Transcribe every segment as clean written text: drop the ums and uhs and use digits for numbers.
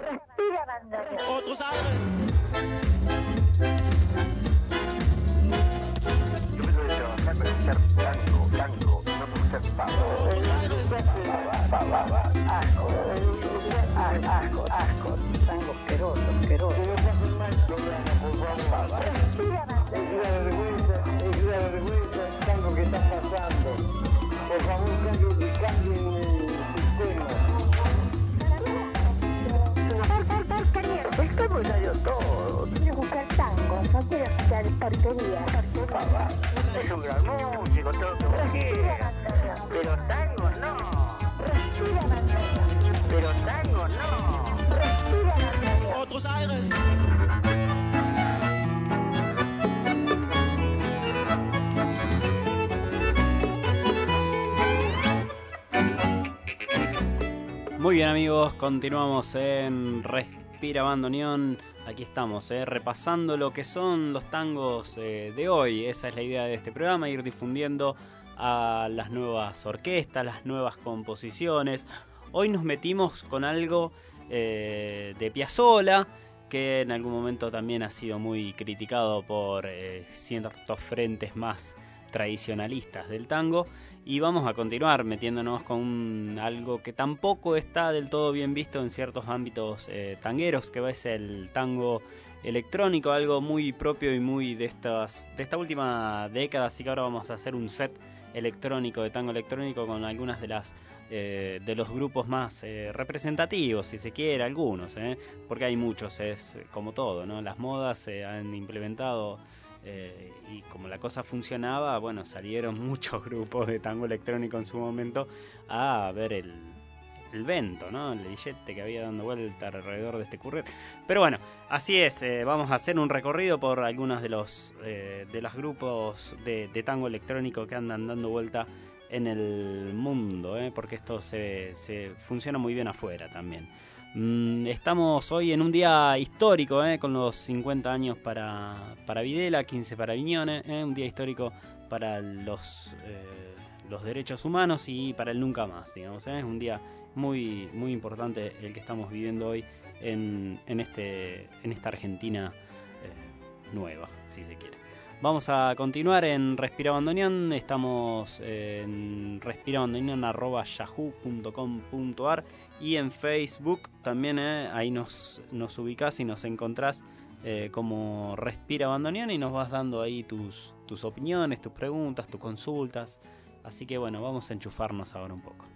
Respira bandoneón. Otros aires. Yo vengo de trabajar para escuchar tango, no para escuchar pavo. Asco, tango asqueroso. Respira bandoneón. Es la vergüenza, el tango que está pasando. Por favor, cambien el sistema. El tango ya dio todo. Quiero escuchar tango, no quiero escuchar porquería. Es un gran músico, todo lo que vos quieras. Pero tango no. Respira bandoneón. Pero tango no. Respira bandoneón. Otros aires. Muy bien amigos, continuamos en Respira Bandoneón. Aquí estamos, repasando lo que son los tangos de hoy. Esa es la idea de este programa, ir difundiendo a las nuevas orquestas, las nuevas composiciones. Hoy nos metimos con algo de Piazzolla, que en algún momento también ha sido muy criticado por ciertos frentes más tradicionalistas del tango. Y vamos a continuar metiéndonos con algo que tampoco está del todo bien visto en ciertos ámbitos tangueros, que es el tango electrónico, algo muy propio y muy de esta última década. Así que ahora vamos a hacer un set electrónico, de tango electrónico, con algunas de los grupos más representativos, si se quiere, algunos, porque hay muchos, es como todo, ¿no? Las modas se han implementado. Y como la cosa funcionaba, bueno, salieron muchos grupos de tango electrónico en su momento a ver el vento, ¿no? El billete que había dando vuelta alrededor de este curret. Pero bueno, así es, vamos a hacer un recorrido por algunos de los grupos de tango electrónico que andan dando vuelta en el mundo, porque esto se funciona muy bien afuera también. Estamos hoy en un día histórico, con los 50 años para Videla, 15 para Viñones, un día histórico para los derechos humanos y para el nunca más, digamos, es un día muy, muy importante el que estamos viviendo hoy en esta Argentina nueva, si se quiere. Vamos a continuar en Respira Bandoneón. Estamos en respirabandoneón@yahoo.com.ar y en Facebook también, ahí nos ubicás y nos encontrás como Respira Bandoneón y nos vas dando ahí tus opiniones, tus preguntas, tus consultas. Así que bueno, vamos a enchufarnos ahora un poco.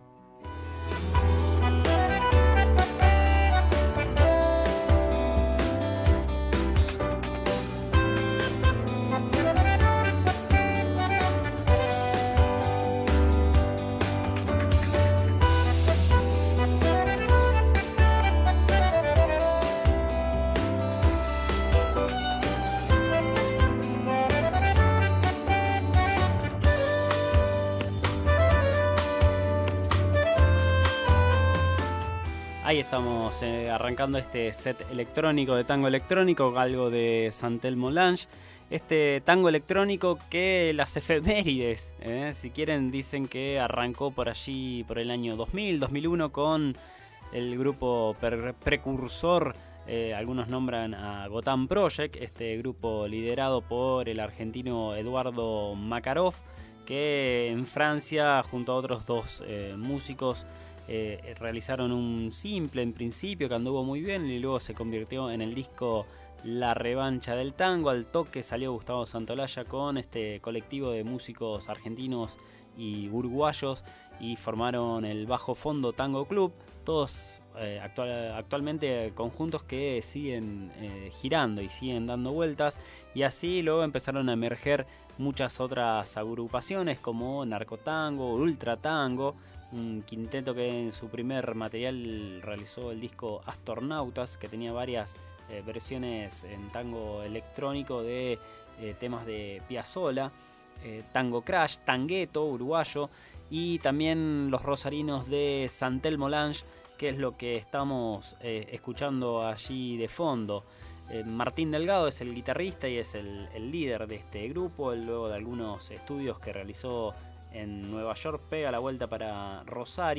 Ahí estamos arrancando este set electrónico de tango electrónico, algo de Santelmo Lange. Este tango electrónico que las efemérides, si quieren, dicen que arrancó por allí, por el año 2000, 2001, con el grupo precursor. Algunos nombran a Gotham Project, este grupo liderado por el argentino Eduardo Makarov, que en Francia, junto a otros dos músicos, realizaron un simple en principio que anduvo muy bien y luego se convirtió en el disco La Revancha del Tango. Al toque salió Gustavo Santaolalla con este colectivo de músicos argentinos y uruguayos y formaron el Bajo Fondo Tango Club, todos actualmente conjuntos que siguen girando y siguen dando vueltas, y así luego empezaron a emerger muchas otras agrupaciones como Narcotango, Ultratango, un quinteto que en su primer material realizó el disco Astornautas, que tenía varias versiones en tango electrónico de temas de Piazzolla, Tango Crash, Tangueto uruguayo, y también los rosarinos de Santelmo Lange, que es lo que estamos escuchando allí de fondo. Martín Delgado es el guitarrista y es el líder de este grupo. Él, luego de algunos estudios que realizó en Nueva York, pega la vuelta para Rosario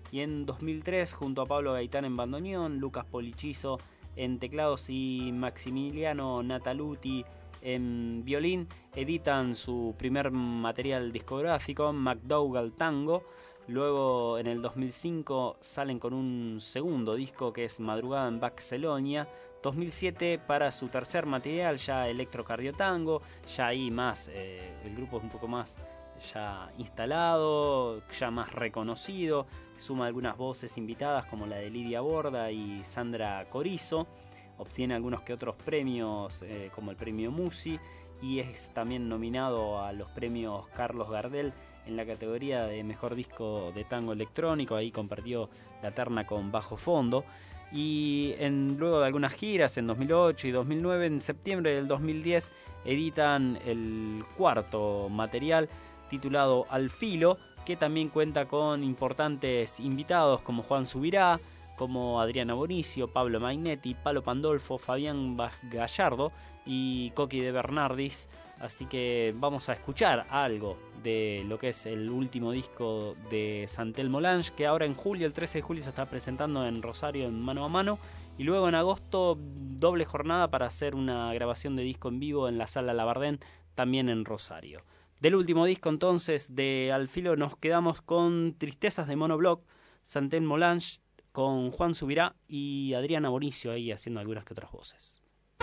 Y en 2003, junto a Pablo Gaitán en bandoneón, Lucas Polichizo en teclados y Maximiliano Nataluti en violín, editan su primer material discográfico, McDougall Tango. Luego, en el 2005, salen con un segundo disco que es Madrugada en Barcelona. 2007 para su tercer material, ya Electrocardiotango. Ya ahí más, el grupo es un poco más ya instalado, ya más reconocido. Suma algunas voces invitadas como la de Lidia Borda y Sandra Corizo. Obtiene algunos que otros premios como el premio Musi. Y es también nominado a los premios Carlos Gardel en la categoría de mejor disco de tango electrónico. Ahí compartió la terna con Bajo Fondo. Y luego de algunas giras en 2008 y 2009, en septiembre del 2010 editan el cuarto material titulado Al Filo, que también cuenta con importantes invitados como Juan Subirá, como Adriana Bonicio, Pablo Magnetti, Palo Pandolfo, Fabián Gallardo y Coqui de Bernardis. Así que vamos a escuchar algo de lo que es el último disco de Santelmo Lange, que ahora en julio, el 13 de julio, se está presentando en Rosario en Mano a Mano. Y luego en agosto, doble jornada para hacer una grabación de disco en vivo en la Sala Labardén, también en Rosario. Del último disco entonces de Al Filo nos quedamos con Tristezas de Monobloc, Santelmo Lange, con Juan Subirá y Adriana Bonicio ahí haciendo algunas que otras voces.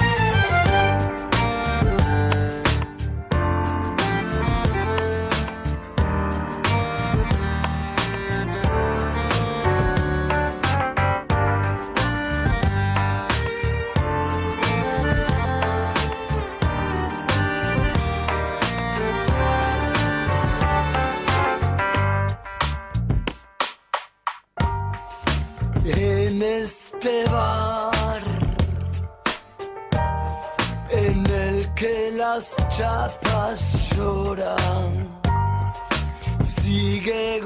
En este bar en el que las chapas lloran, sigue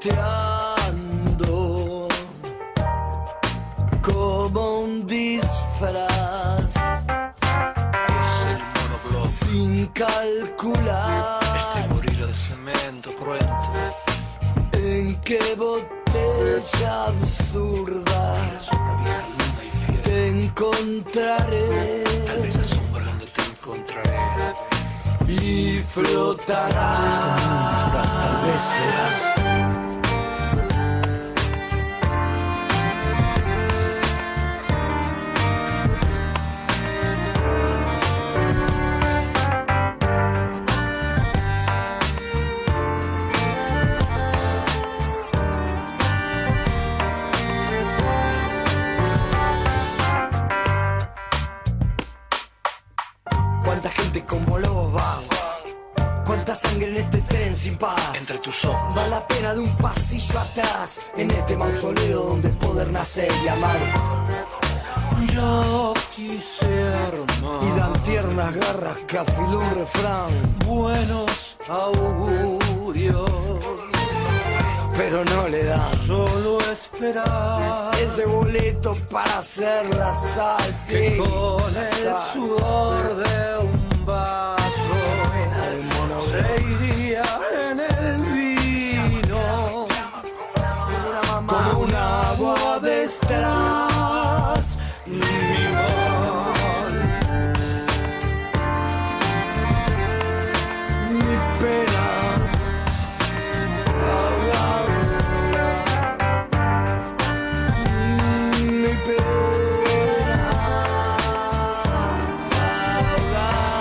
goteando como un disfraz. Es el monobloc, sin calcular este gorila de cemento cruento. en qué botella absurda Es una vieja luna y fiel. te encontraré Tal vez asombra donde te encontraré. y flotarás. Tal vez serás. Cuánta gente como lobos van, cuánta sangre en este tren sin paz. Entre tus ojos Va la pena de un pasillo atrás, en este mausoleo donde poder nacer y amar. yo quise armar Y dan tiernas garras que afiló un refrán, buenos augurios. pero no le dan Solo esperar ese boleto para hacer la salsa. que con el Sal. sudor de un vaso Al mono se iría en el vino como un agua de Strass. mi mal. Mi pena. Mi pena.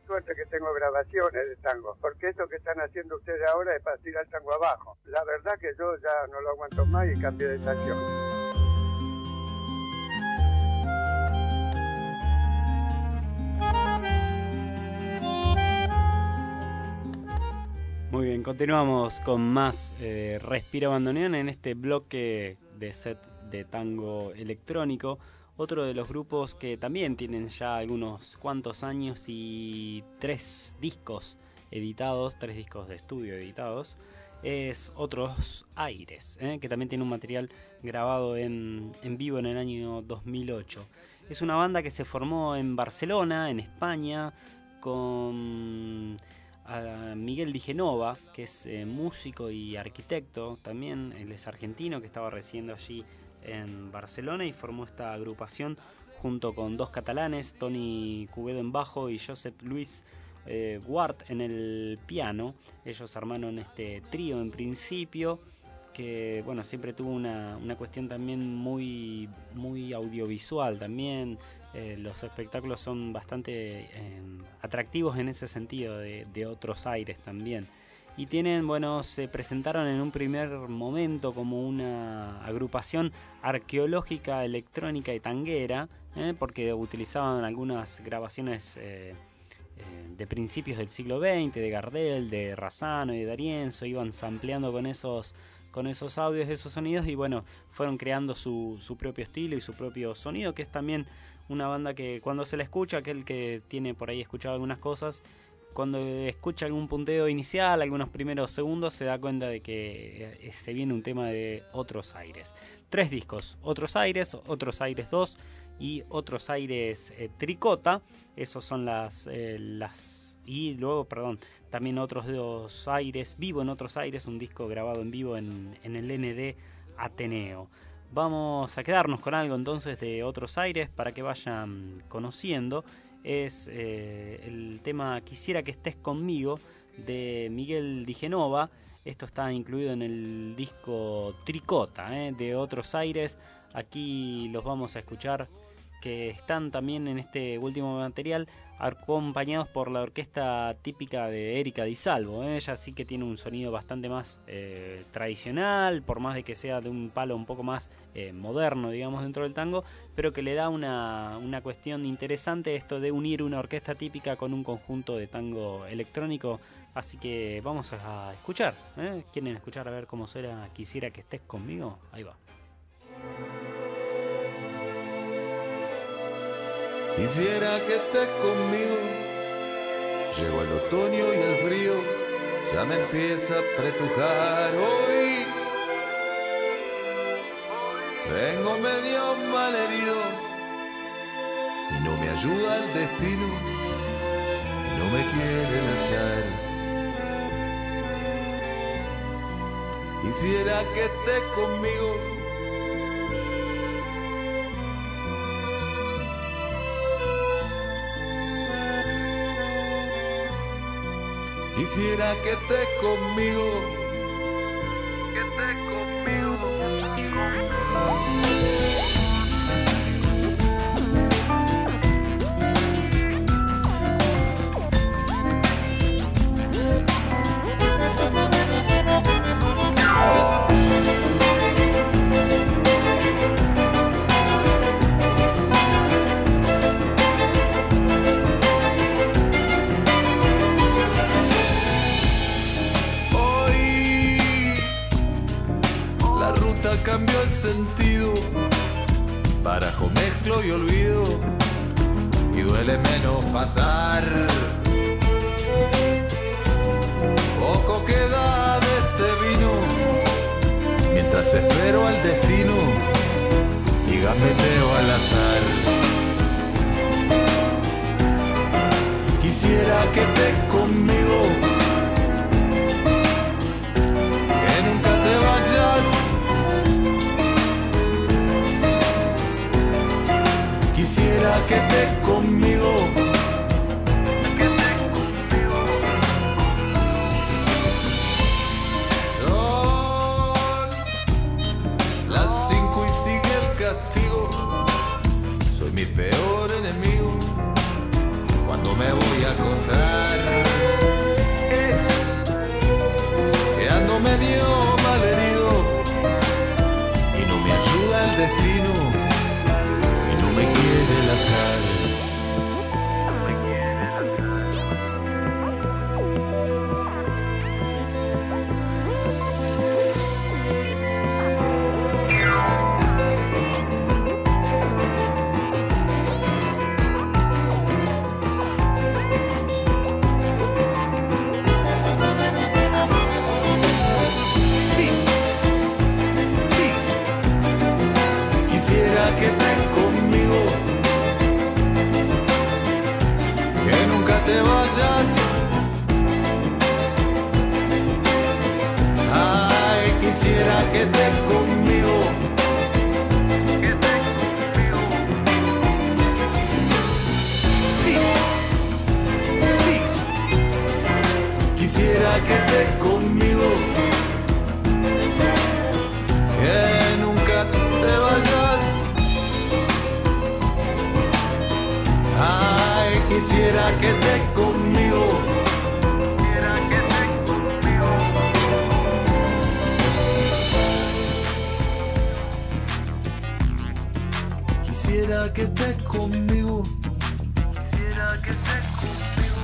suerte que tengo grabaciones de tango, porque esto que están haciendo ustedes ahora es para tirar el tango abajo. La verdad que yo ya no lo aguanto más y cambié de estación. Muy bien, continuamos con más Respira Bandoneón en este bloque de set de tango electrónico. Otro de los grupos que también tienen ya algunos cuantos años y 3 discos editados, 3 discos de estudio editados, es Otros Aires, que también tiene un material grabado en vivo en el año 2008. Es una banda que se formó en Barcelona, en España, con a Miguel Di Genova, que es músico y arquitecto también. Él es argentino, que estaba residiendo allí en Barcelona y formó esta agrupación junto con 2 catalanes, Toni Cubedo en bajo y Josep Luis Guart en el piano. Ellos armaron este trío en principio, que bueno, siempre tuvo una cuestión también muy audiovisual también. Los espectáculos son bastante atractivos en ese sentido, de Otros Aires también. Y tienen, bueno, se presentaron en un primer momento como una agrupación arqueológica, electrónica y tanguera, porque utilizaban algunas grabaciones de principios del siglo XX, de Gardel, de Razzano y de D'Arienzo. Iban sampleando con esos audios, esos sonidos, y bueno, fueron creando su propio estilo y su propio sonido, que es también una banda que cuando se la escucha, aquel que tiene por ahí escuchado algunas cosas, cuando escucha algún punteo inicial, algunos primeros segundos, se da cuenta de que se viene un tema de Otros Aires. 3 discos, Otros Aires 2 y Otros Aires Tricota. Esos son y luego, también Otros 2 Aires, Vivo en Otros Aires, un disco grabado en vivo en el ND Ateneo. Vamos a quedarnos con algo entonces de Otros Aires para que vayan conociendo. Es el tema Quisiera que estés conmigo, de Miguel Di Genova. Esto está incluido en el disco Tricota, de Otros Aires. Aquí los vamos a escuchar, que están también en este último material acompañados por la orquesta típica de Erika Di Salvo. Ella sí que tiene un sonido bastante más tradicional, por más de que sea de un palo un poco más moderno, digamos, dentro del tango, pero que le da una cuestión interesante esto de unir una orquesta típica con un conjunto de tango electrónico. Así que vamos a escuchar. ¿Quieren escuchar a ver cómo suena Quisiera que estés conmigo? Ahí va. Quisiera que estés conmigo. Llegó el otoño y el frío ya me empieza a pretujar hoy. Vengo medio malherido y no me ayuda el destino, y no me quiere el azar. Quisiera que estés conmigo. Quisiera que estés conmigo, que estés conmigo. Cambió el sentido, barajo, mezclo y olvido, y duele menos pasar. Poco queda de este vino, mientras espero al destino y gambeteo al azar. Quisiera que estés conmigo, que nunca te vayas. Quisiera que estés conmigo, que estés conmigo. Son las 5 y sigue el castigo. Soy mi peor enemigo cuando me voy a acostar. quisiera que estés conmigo, que nunca te vayas. Ay, quisiera que estés conmigo, que estés conmigo. Fix. Quisiera que estés conmigo, que nunca te vayas. Ay, quisiera que estés conmigo, quisiera que estés conmigo. Quisiera que estés conmigo, quisiera que estés conmigo.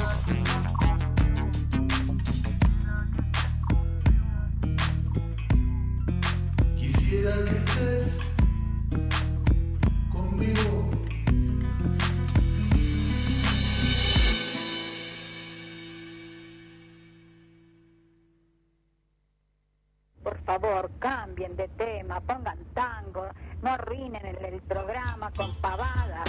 Quisiera que estés conmigo. Por favor, cambien de tema, pongan tango, no arruinen el programa con pavadas.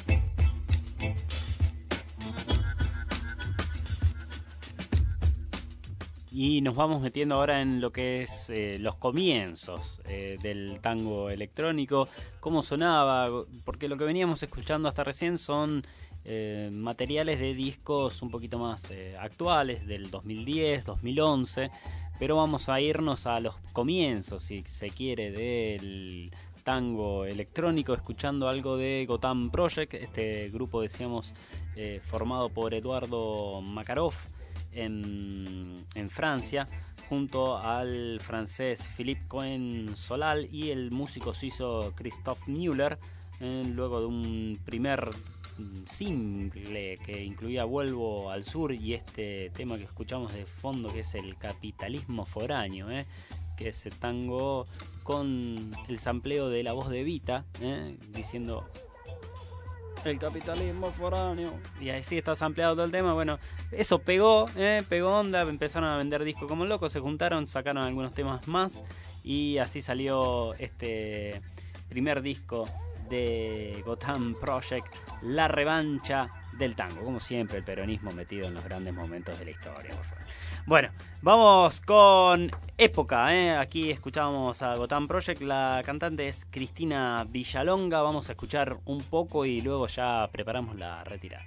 Y nos vamos metiendo ahora en lo que es los comienzos del tango electrónico, cómo sonaba, porque lo que veníamos escuchando hasta recién son materiales de discos un poquito más actuales, del 2010, 2011, pero vamos a irnos a los comienzos, si se quiere, del tango electrónico, escuchando algo de Gotham Project, este grupo, decíamos, formado por Eduardo Makarov en Francia, junto al francés Philippe Cohen-Solal y el músico suizo Christoph Müller, luego de un primer single que incluía Vuelvo al Sur y este tema que escuchamos de fondo, que es el Capitalismo Foráneo, que es el tango con el sampleo de la voz de Evita, diciendo el capitalismo foráneo, y así está sampleado todo el tema. Bueno, eso pegó onda, empezaron a vender discos como locos, se juntaron, sacaron algunos temas más y así salió este primer disco de Gotham Project, La Revancha del Tango. Como siempre, el peronismo metido en los grandes momentos de la historia, por favor. Bueno, vamos con época, Aquí escuchábamos a Gotham Project, la cantante es Cristina Villalonga. Vamos a escuchar un poco y luego ya preparamos la retirada.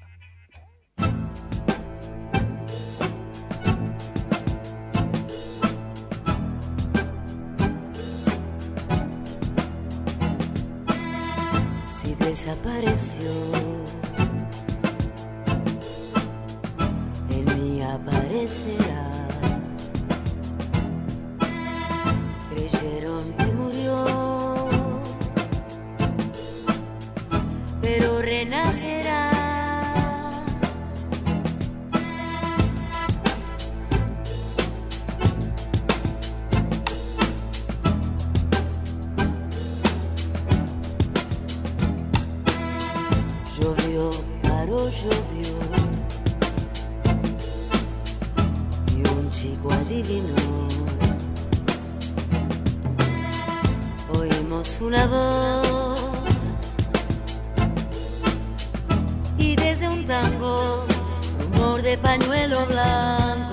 Si desapareció, en mí aparecerá. Creyeron que murió, pero renacerá. Llovió, paró, llovió, y un chico adivinó. Oímos una voz, y desde un tango, rumor de pañuelo blanco.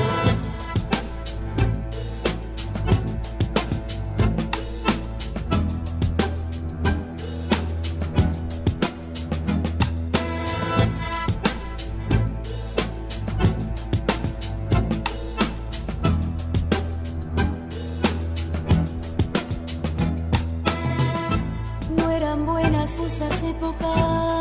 Esas épocas,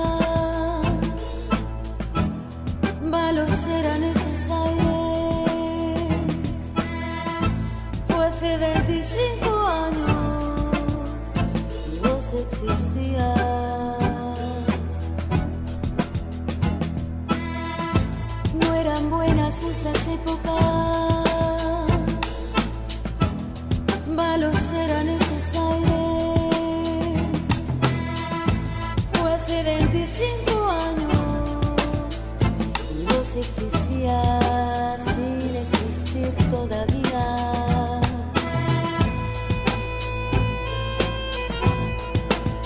malos eran esos aires. Fue hace 25 años y vos existías. No eran buenas esas épocas, malos eran esos aires. 25 años y vos existías sin existir todavía.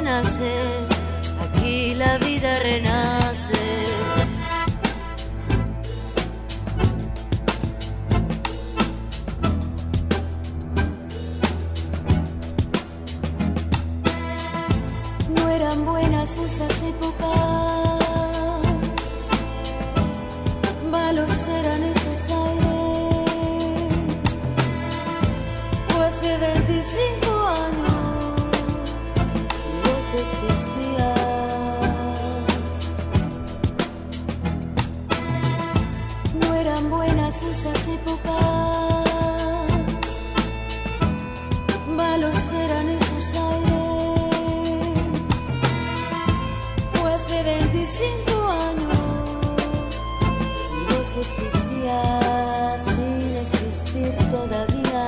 nace, aquí la vida renace. No eran buenas esas épocas, malos eran esos aires. Fue hace 25 años que vos existías. No eran buenas esas épocas, malos eran esos aires. Fue hace 25 años y vos existías sin existir todavía.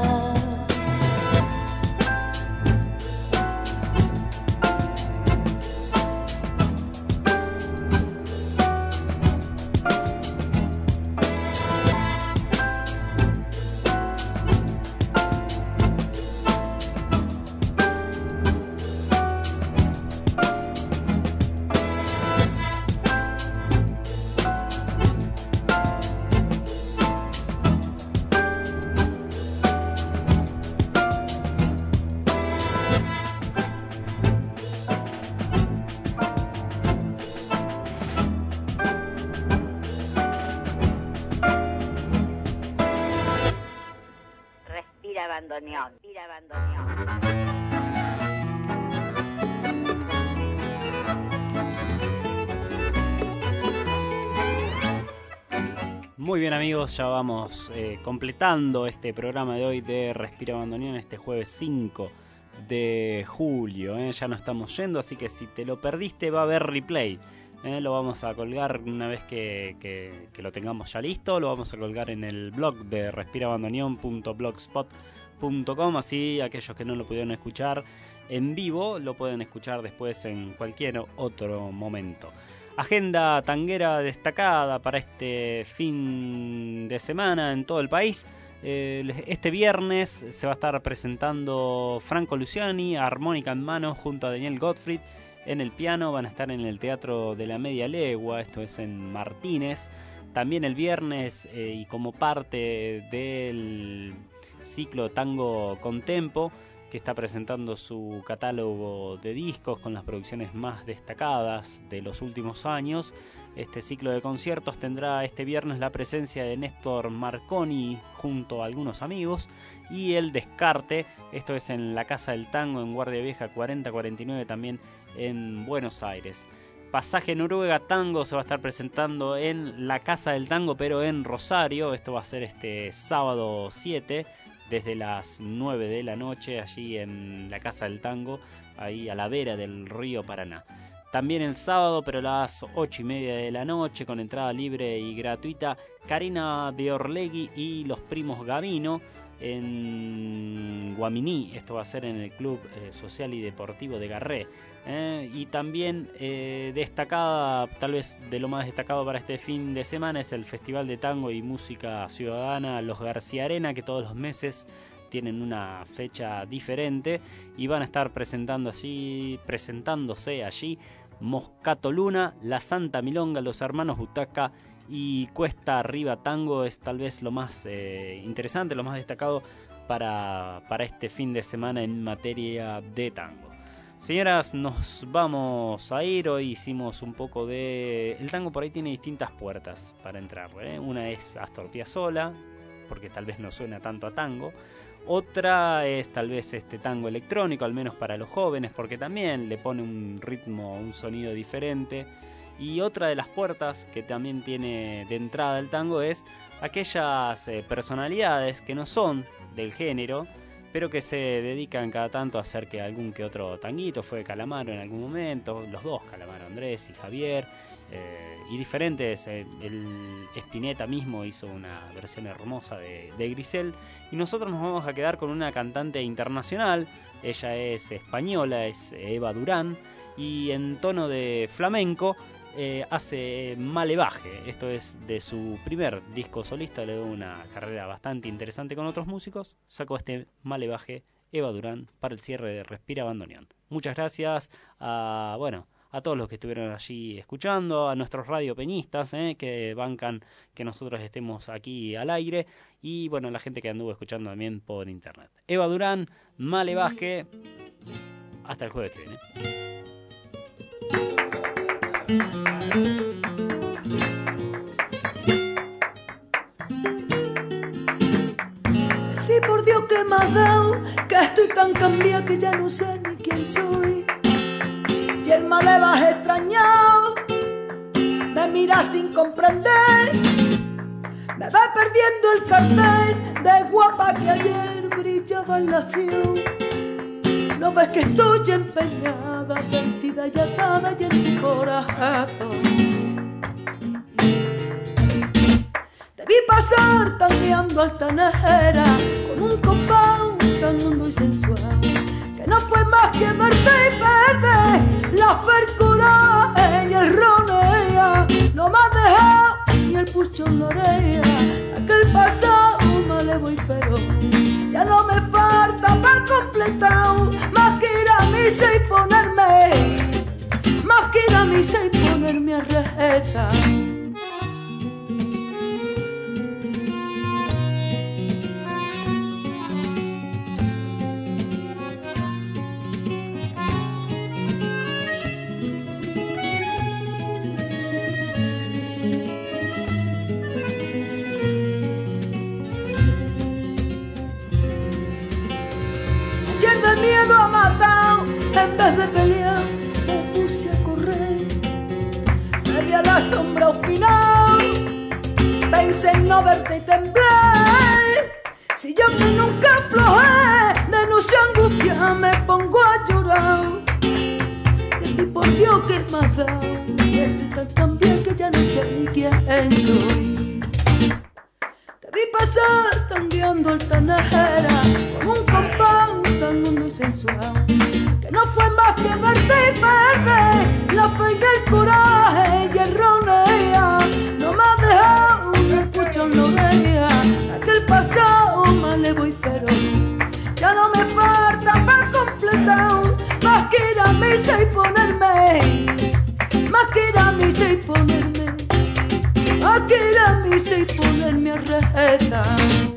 Respira bandoneón, respira bandoneón. Muy bien amigos, ya vamos completando este programa de hoy de Respira Bandoneón, este jueves 5 de julio. Ya nos estamos yendo, así que si te lo perdiste va a haber replay. Lo vamos a colgar una vez que lo tengamos ya listo. Lo vamos a colgar en el blog de respirabandoneon.blogspot.com. Así aquellos que no lo pudieron escuchar en vivo lo pueden escuchar después en cualquier otro momento. Agenda tanguera destacada para este fin de semana en todo el país. Este viernes se va a estar presentando Franco Luciani, armónica en mano, junto a Daniel Gottfried. En el piano van a estar en el Teatro de la Media Legua, esto es en Martínez. También el viernes, y como parte del ciclo Tango Contempo, que está presentando su catálogo de discos con las producciones más destacadas de los últimos años. Este ciclo de conciertos tendrá este viernes la presencia de Néstor Marconi junto a algunos amigos y El Descarte, esto es en la Casa del Tango en Guardia Vieja 4049, también en Buenos Aires. Pasaje Noruega Tango se va a estar presentando en la Casa del Tango, pero en Rosario. Esto va a ser este sábado 7, desde las 9 de la noche, allí en la Casa del Tango, ahí a la vera del río Paraná. También el sábado, pero a las 8:30 de la noche, con entrada libre y gratuita, Karina Biorlegui y los primos Gavino en Guaminí. Esto va a ser en el Club Social y Deportivo de Garré. Y también destacada, tal vez de lo más destacado para este fin de semana, es el Festival de Tango y Música Ciudadana Los García Arena, que todos los meses tienen una fecha diferente y van a estar presentándose allí Moscato Luna, La Santa Milonga, Los Hermanos Butaca y Cuesta Arriba Tango. Es tal vez lo más interesante, lo más destacado para este fin de semana en materia de tango. Señoras, nos vamos a ir. Hoy hicimos un poco de... El tango por ahí tiene distintas puertas para entrar, Una es Astor Piazzolla, porque tal vez no suena tanto a tango. Otra es tal vez este tango electrónico, al menos para los jóvenes, porque también le pone un ritmo, un sonido diferente. Y otra de las puertas que también tiene de entrada el tango es aquellas personalidades que no son del género, pero que se dedican cada tanto a hacer que algún que otro tanguito. Fue Calamaro en algún momento, los dos, Calamaro, Andrés y Javier, y diferentes. El Spinetta mismo hizo una versión hermosa de Grisel. Y nosotros nos vamos a quedar con una cantante internacional. Ella es española, es Eva Durán, y en tono de flamenco hace Malevaje. Esto es de su primer disco solista. Le dio una carrera bastante interesante con otros músicos. Sacó este Malevaje Eva Durán, para el cierre de Respira Bandoneón. Muchas gracias a todos los que estuvieron allí escuchando, a nuestros radiopeñistas que bancan que nosotros estemos aquí al aire, y la gente que anduvo escuchando también por internet. Eva Durán, Male Vázquez, hasta el jueves que viene. Decí por Dios que me has dado, que estoy tan cambiada que ya no sé ni quién soy. Y el Male vas extrañado, me mira sin comprender, me va perdiendo el cartel de guapa que ayer brillaba en la acción. No ves que estoy empeñada, vencida y atada y en tu corazón. Debí pasar tangueando altanera con un compás tan hondo y sensual, que no fue más que verte y perder la fercura y el ronea. No me ha dejado ni el pucho en la oreja, aquel pasado malevo y feroz. Ya no me falta para completar más que ir a misa y ponerme, más que ir a misa y ponerme a rezar. Miedo a matar, en vez de pelear me puse a correr. Me vi a la sombra al final, pensé en no verte y temblé. Si yo que nunca aflojé, de noche angustia me pongo a llorar. Y por Dios que me has dado, estoy tan bien que ya no sé ni quién soy. Te vi pasar tangueando altanera con un compás tan hondo y sensual, que no fue más que verte y perder la fe y el coraje y el ronea. No me ha dejado un pucho en la oreja, aquel pasado malevo y feroz. Ya no me falta para completar más que ir a misa y ponerme, más que ir a misa y ponerme, más que ir a misa y ponerme a rezar.